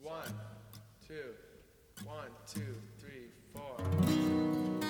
One, two, 4.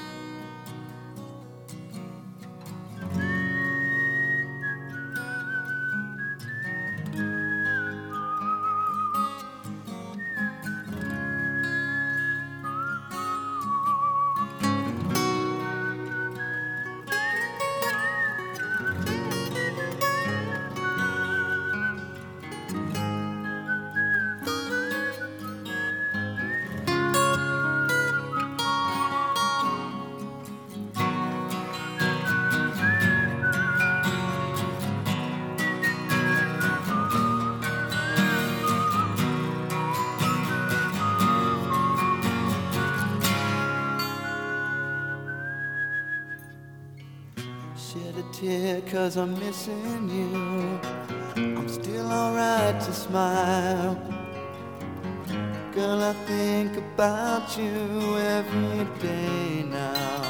Shed a tear 'cause I'm missing you. I'm still alright to smile. Girl, I think about you every day now.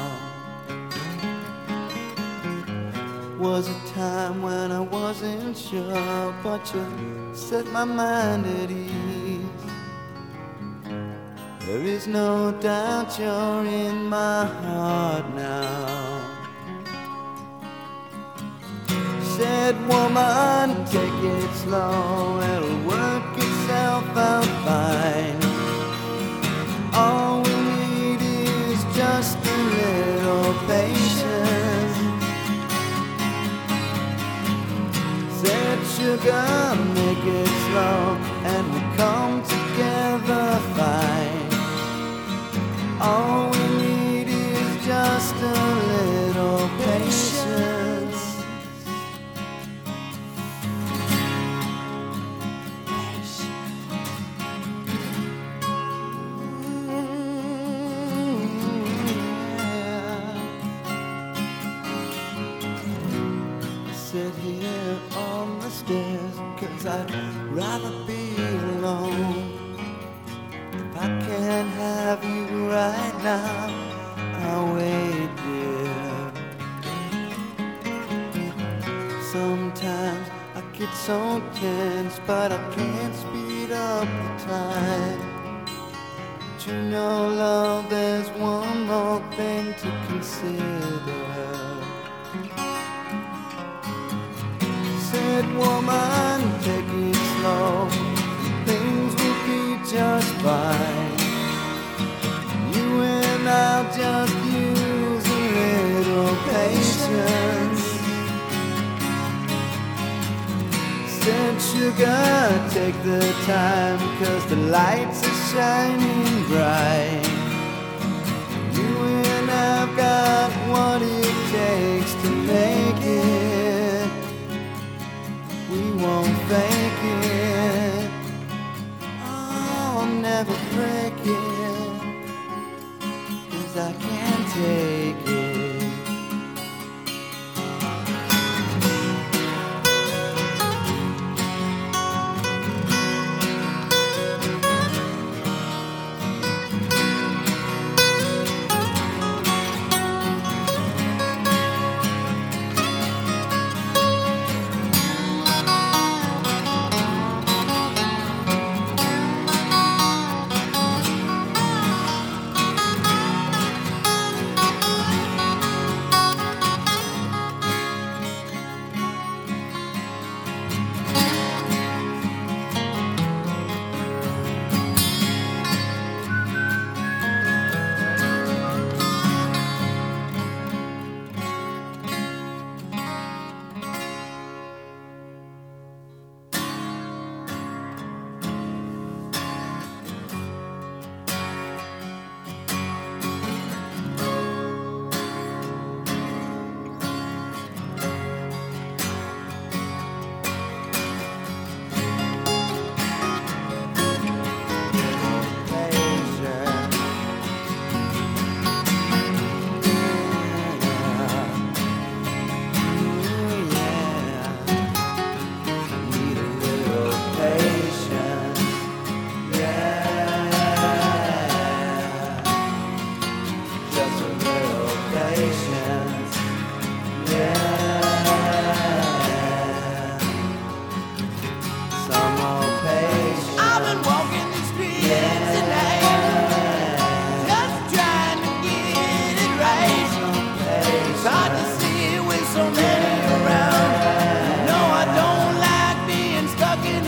Was a time when I wasn't sure, but you set my mind at ease. There is no doubt you're in my heart now. Said, woman, take it slow, it'll work itself out fine. All we need is just a little patience. Said, sugar, make it slow, and we'll come together fine. All we need is just a little patience. Sit here on the stairs, 'cause I'd rather be alone. If I can't have you right now, I'll wait, dear. Sometimes I get so tense, but I can't speed up the time. But you know, love, there's one more thing to consider. Said, woman, take it slow, things will be just fine. You and I'll just use a little patience. Said, sugar, take the time, 'cause the lights are shining bright. You and I've got what it takes to make it. We won't fake it. I'll never break it, 'cause I can't take it.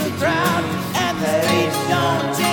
the crowd and the streets don't